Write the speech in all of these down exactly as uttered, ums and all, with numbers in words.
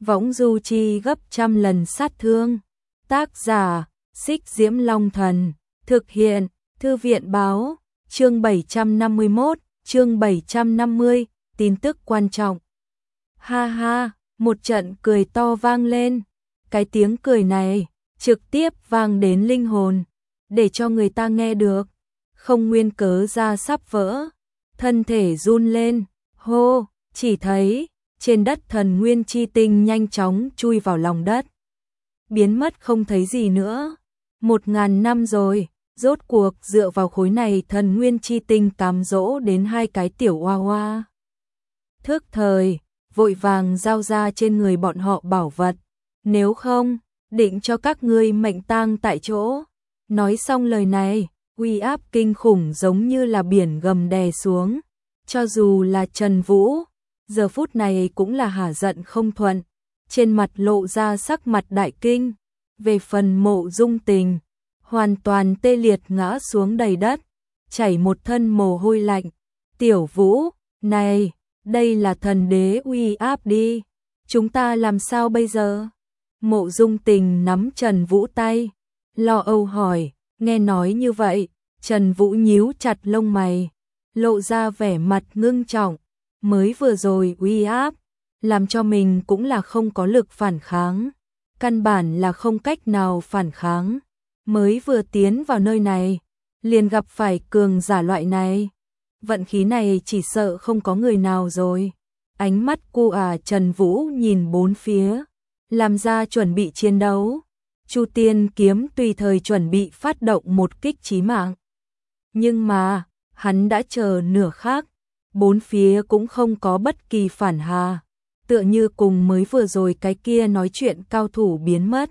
võng du chi gấp trăm lần sát thương. Tác giả, Xích Diễm Long Thần. Thực hiện, Thư viện báo. Chương bảy trăm năm mươi mốt, chương bảy trăm năm mươi, tin tức quan trọng. Ha ha, một trận cười to vang lên. Cái tiếng cười này trực tiếp vang đến linh hồn, để cho người ta nghe được, không nguyên cớ ra sắp vỡ, thân thể run lên. Hô, chỉ thấy trên đất thần nguyên chi tinh nhanh chóng chui vào lòng đất, biến mất không thấy gì nữa. Một ngàn năm rồi, rốt cuộc dựa vào khối này thần nguyên chi tinh cám dỗ đến hai cái tiểu oa oa. Thức thời, vội vàng giao ra trên người bọn họ bảo vật, nếu không, định cho các ngươi mệnh tang tại chỗ. Nói xong lời này, uy áp kinh khủng giống như là biển gầm đè xuống. Cho dù là Trần Vũ, giờ phút này cũng là hả giận không thuận, trên mặt lộ ra sắc mặt đại kinh. Về phần Mộ Dung Tình, hoàn toàn tê liệt ngã xuống đầy đất, chảy một thân mồ hôi lạnh. Tiểu Vũ, này, đây là thần đế uy áp đi, chúng ta làm sao bây giờ? Mộ Dung Tình nắm Trần Vũ tay, lo âu hỏi. Nghe nói như vậy, Trần Vũ nhíu chặt lông mày, lộ ra vẻ mặt ngưng trọng. Mới vừa rồi uy áp, làm cho mình cũng là không có lực phản kháng, căn bản là không cách nào phản kháng. Mới vừa tiến vào nơi này, liền gặp phải cường giả loại này, vận khí này chỉ sợ không có người nào rồi. Ánh mắt cu à Trần Vũ nhìn bốn phía, làm ra chuẩn bị chiến đấu. Chu Tiên kiếm tùy thời chuẩn bị phát động một kích chí mạng. Nhưng mà, hắn đã chờ nửa khắc, bốn phía cũng không có bất kỳ phản hà, tựa như cùng mới vừa rồi cái kia nói chuyện cao thủ biến mất.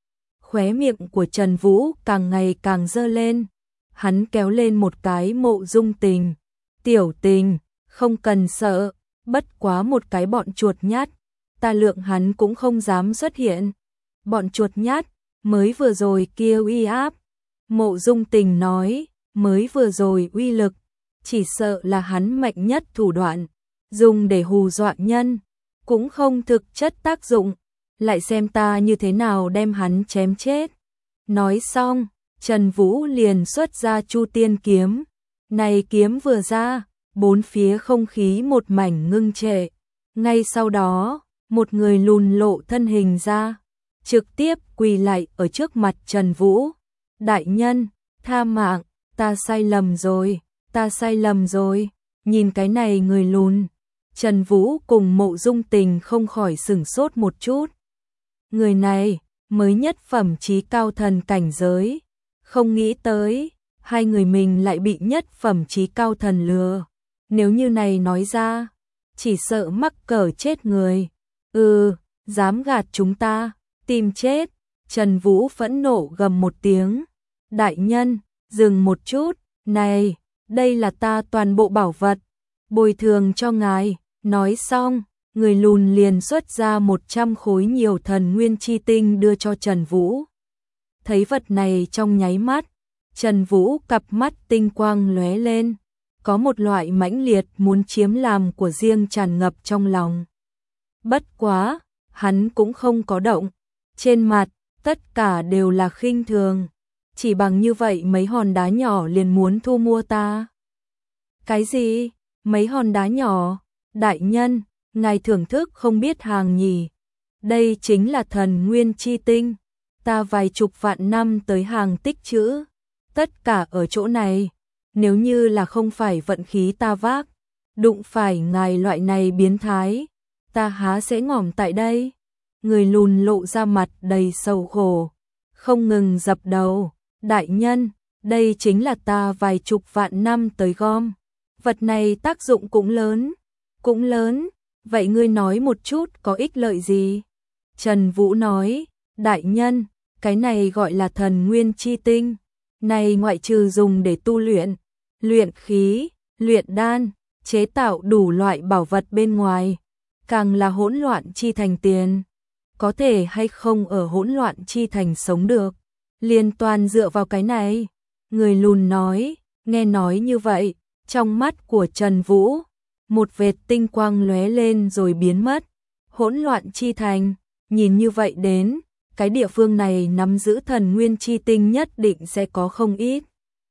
Khóe miệng của Trần Vũ càng ngày càng dơ lên, hắn kéo lên một cái Mộ Dung Tình. Tiểu Tình, không cần sợ, bất quá một cái bọn chuột nhát, ta lượng hắn cũng không dám xuất hiện. Bọn chuột nhát, mới vừa rồi kia uy áp. Mộ Dung Tình nói, mới vừa rồi uy lực, chỉ sợ là hắn mạnh nhất thủ đoạn, dùng để hù dọa nhân, cũng không thực chất tác dụng, lại xem ta như thế nào đem hắn chém chết. Nói xong, Trần Vũ liền xuất ra Chu Tiên kiếm. Này kiếm vừa ra, bốn phía không khí một mảnh ngưng trệ. Ngay sau đó, một người lùn lộ thân hình ra, trực tiếp quỳ lại ở trước mặt Trần Vũ. Đại nhân, tha mạng, ta sai lầm rồi, ta sai lầm rồi. Nhìn cái này người lùn, Trần Vũ cùng Mộ Dung Tình không khỏi sửng sốt một chút. Người này, mới nhất phẩm chí cao thần cảnh giới, không nghĩ tới, hai người mình lại bị nhất phẩm chí cao thần lừa. Nếu như này nói ra, chỉ sợ mắc cỡ chết người. Ừ, dám gạt chúng ta, tìm chết. Trần Vũ phẫn nộ gầm một tiếng. Đại nhân, dừng một chút, này, đây là ta toàn bộ bảo vật, bồi thường cho ngài. Nói xong, người lùn liền xuất ra một trăm khối nhiều thần nguyên chi tinh đưa cho Trần Vũ. Thấy vật này trong nháy mắt, Trần Vũ cặp mắt tinh quang lóe lên, có một loại mãnh liệt muốn chiếm làm của riêng tràn ngập trong lòng. Bất quá, hắn cũng không có động, trên mặt, tất cả đều là khinh thường. Chỉ bằng như vậy mấy hòn đá nhỏ liền muốn thu mua ta. Cái gì? Mấy hòn đá nhỏ? Đại nhân, ngài thưởng thức không biết hàng nhỉ? Đây chính là thần nguyên chi tinh. Ta vài chục vạn năm tới hàng tích trữ, tất cả ở chỗ này. Nếu như là không phải vận khí ta vác, đụng phải ngài loại này biến thái, ta há sẽ ngỏm tại đây. Người lùn lộ ra mặt đầy sầu khổ, không ngừng dập đầu. Đại nhân, đây chính là ta vài chục vạn năm tới gom. Vật này tác dụng cũng lớn, cũng lớn. Vậy ngươi nói một chút có ích lợi gì? Trần Vũ nói, đại nhân, cái này gọi là thần nguyên chi tinh. Này ngoại trừ dùng để tu luyện, luyện khí, luyện đan, chế tạo đủ loại bảo vật bên ngoài, càng là hỗn loạn chi thành tiền. Có thể hay không ở hỗn loạn chi thành sống được, liên toàn dựa vào cái này. Người lùn nói, nghe nói như vậy, trong mắt của Trần Vũ, một vệt tinh quang lóe lên rồi biến mất. Hỗn loạn chi thành, nhìn như vậy đến, cái địa phương này nắm giữ thần nguyên chi tinh nhất định sẽ có không ít.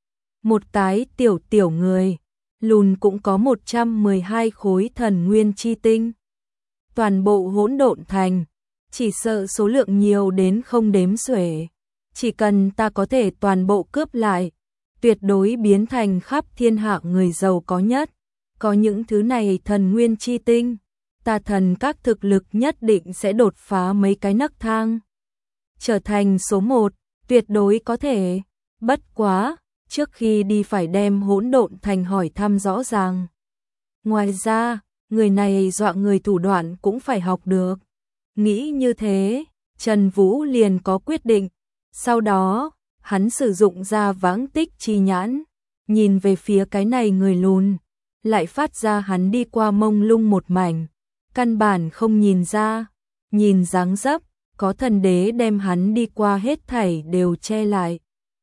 Một cái tiểu tiểu người, lùn cũng có một trăm mười hai khối thần nguyên chi tinh. Toàn bộ hỗn độn thành, chỉ sợ số lượng nhiều đến không đếm xuể. Chỉ cần ta có thể toàn bộ cướp lại, tuyệt đối biến thành khắp thiên hạ người giàu có nhất. Có những thứ này thần nguyên chi tinh, ta thần các thực lực nhất định sẽ đột phá mấy cái nấc thang. Trở thành số một, tuyệt đối có thể. Bất quá, trước khi đi phải đem hỗn độn thành hỏi thăm rõ ràng. Ngoài ra, người này dọa người thủ đoạn cũng phải học được. Nghĩ như thế, Trần Vũ liền có quyết định. Sau đó, hắn sử dụng ra vãng tích chi nhãn, nhìn về phía cái này người lùn, lại phát ra hắn đi qua mông lung một mảnh, căn bản không nhìn ra, nhìn dáng dấp, có thần đế đem hắn đi qua hết thảy đều che lại.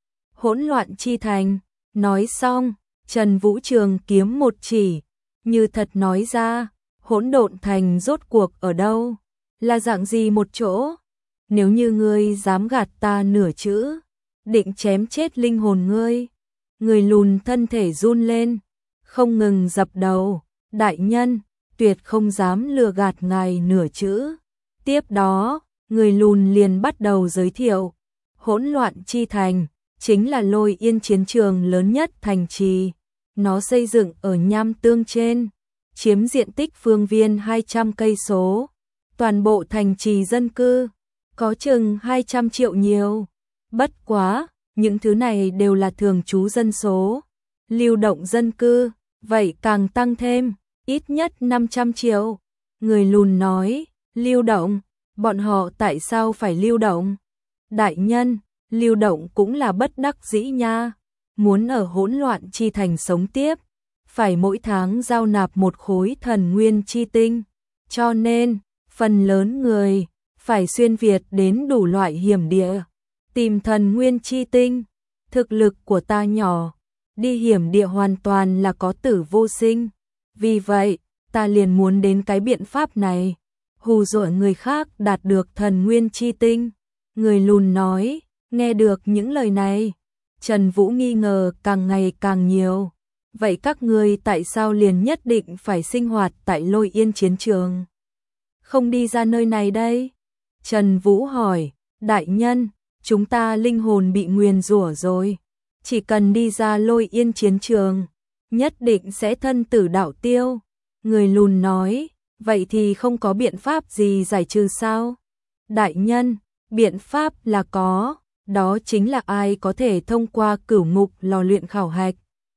Hỗn loạn chi thành, nói xong, Trần Vũ Trường kiếm một chỉ, như thật nói ra, hỗn độn thành rốt cuộc ở đâu, là dạng gì một chỗ, nếu như ngươi dám gạt ta nửa chữ, định chém chết linh hồn ngươi. Người lùn thân thể run lên, không ngừng dập đầu, đại nhân, tuyệt không dám lừa gạt ngài nửa chữ. Tiếp đó, người lùn liền bắt đầu giới thiệu, hỗn loạn chi thành, chính là Lôi Yên chiến trường lớn nhất thành trì. Nó xây dựng ở nham tương trên, chiếm diện tích phương viên hai trăm cây số. Toàn bộ thành trì dân cư, có chừng hai trăm triệu nhiều. Bất quá, những thứ này đều là thường trú dân số. Lưu động dân cư, vậy càng tăng thêm, ít nhất năm trăm triệu. Người lùn nói, lưu động, bọn họ tại sao phải lưu động? Đại nhân, lưu động cũng là bất đắc dĩ nha. Muốn ở hỗn loạn chi thành sống tiếp, phải mỗi tháng giao nạp một khối thần nguyên chi tinh. Cho nên, phần lớn người phải xuyên Việt đến đủ loại hiểm địa, tìm thần nguyên chi tinh. Thực lực của ta nhỏ, đi hiểm địa hoàn toàn là có tử vô sinh. Vì vậy, ta liền muốn đến cái biện pháp này, hù dọa người khác đạt được thần nguyên chi tinh. Người lùn nói, nghe được những lời này, Trần Vũ nghi ngờ càng ngày càng nhiều. Vậy các ngươi tại sao liền nhất định phải sinh hoạt tại Lôi Yên chiến trường? Không đi ra nơi này đây? Trần Vũ hỏi, đại nhân, chúng ta linh hồn bị nguyền rủa rồi. Chỉ cần đi ra Lôi Yên chiến trường, nhất định sẽ thân tử đạo tiêu. Người lùn nói, vậy thì không có biện pháp gì giải trừ sao? Đại nhân, biện pháp là có, đó chính là ai có thể thông qua cửu ngục lò luyện khảo hạch.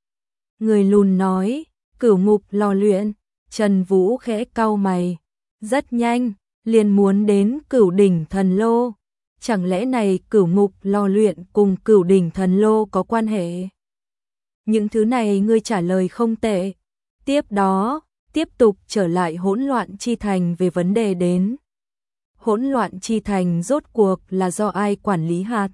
Người lùn nói, cửu ngục lò luyện. Trần Vũ khẽ cau mày, rất nhanh, liền muốn đến cửu đỉnh thần lô. Chẳng lẽ này cửu ngục lò luyện cùng cửu đỉnh thần lô có quan hệ? Những thứ này ngươi trả lời không tệ. Tiếp đó, tiếp tục trở lại hỗn loạn chi thành về vấn đề đến. Hỗn loạn chi thành rốt cuộc là do ai quản lý hạt?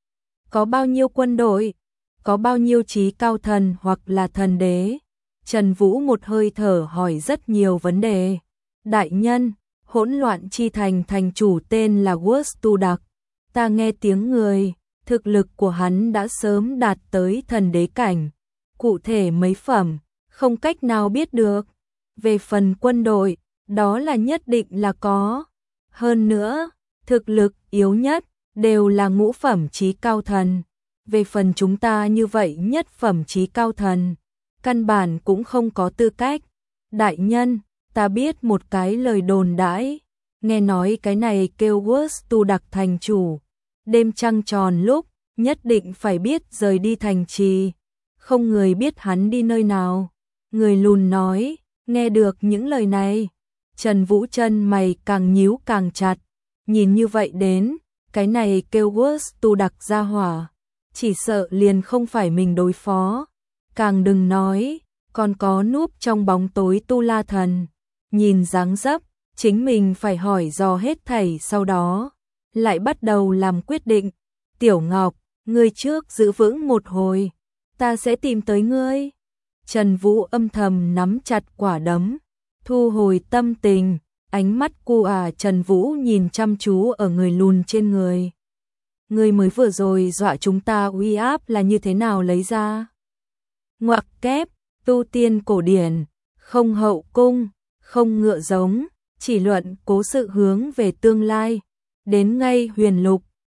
Có bao nhiêu quân đội? Có bao nhiêu trí cao thần hoặc là thần đế? Trần Vũ một hơi thở hỏi rất nhiều vấn đề. Đại nhân, hỗn loạn chi thành thành chủ tên là Wurstu Đặc. Ta nghe tiếng người, thực lực của hắn đã sớm đạt tới thần đế cảnh. Cụ thể mấy phẩm, không cách nào biết được. Về phần quân đội, đó là nhất định là có. Hơn nữa, thực lực yếu nhất đều là ngũ phẩm trí cao thần. Về phần chúng ta như vậy nhất phẩm trí cao thần, căn bản cũng không có tư cách. Đại nhân, ta biết một cái lời đồn đãi, nghe nói cái này kêu Wurstu Đặc thành chủ. Đêm trăng tròn lúc, nhất định phải biết rời đi thành trì. Không người biết hắn đi nơi nào. Người lùn nói, nghe được những lời này, Trần Vũ chân mày càng nhíu càng chặt. Nhìn như vậy đến, cái này kêu Wurstu Đặc ra hỏa, chỉ sợ liền không phải mình đối phó. Càng đừng nói, còn có núp trong bóng tối Tu La Thần. Nhìn dáng dấp, chính mình phải hỏi dò hết thảy, sau đó lại bắt đầu làm quyết định. Tiểu Ngọc, ngươi trước giữ vững một hồi, ta sẽ tìm tới ngươi. Trần Vũ âm thầm nắm chặt quả đấm, thu hồi tâm tình, Ánh mắt cu à Trần Vũ nhìn chăm chú ở người lùn trên người. Người mới vừa rồi dọa chúng ta uy áp là như thế nào lấy ra? Ngoặc kép, tu tiên cổ điển, không hậu cung, không ngựa giống, chỉ luận cố sự hướng về tương lai. Đến ngay huyền lục,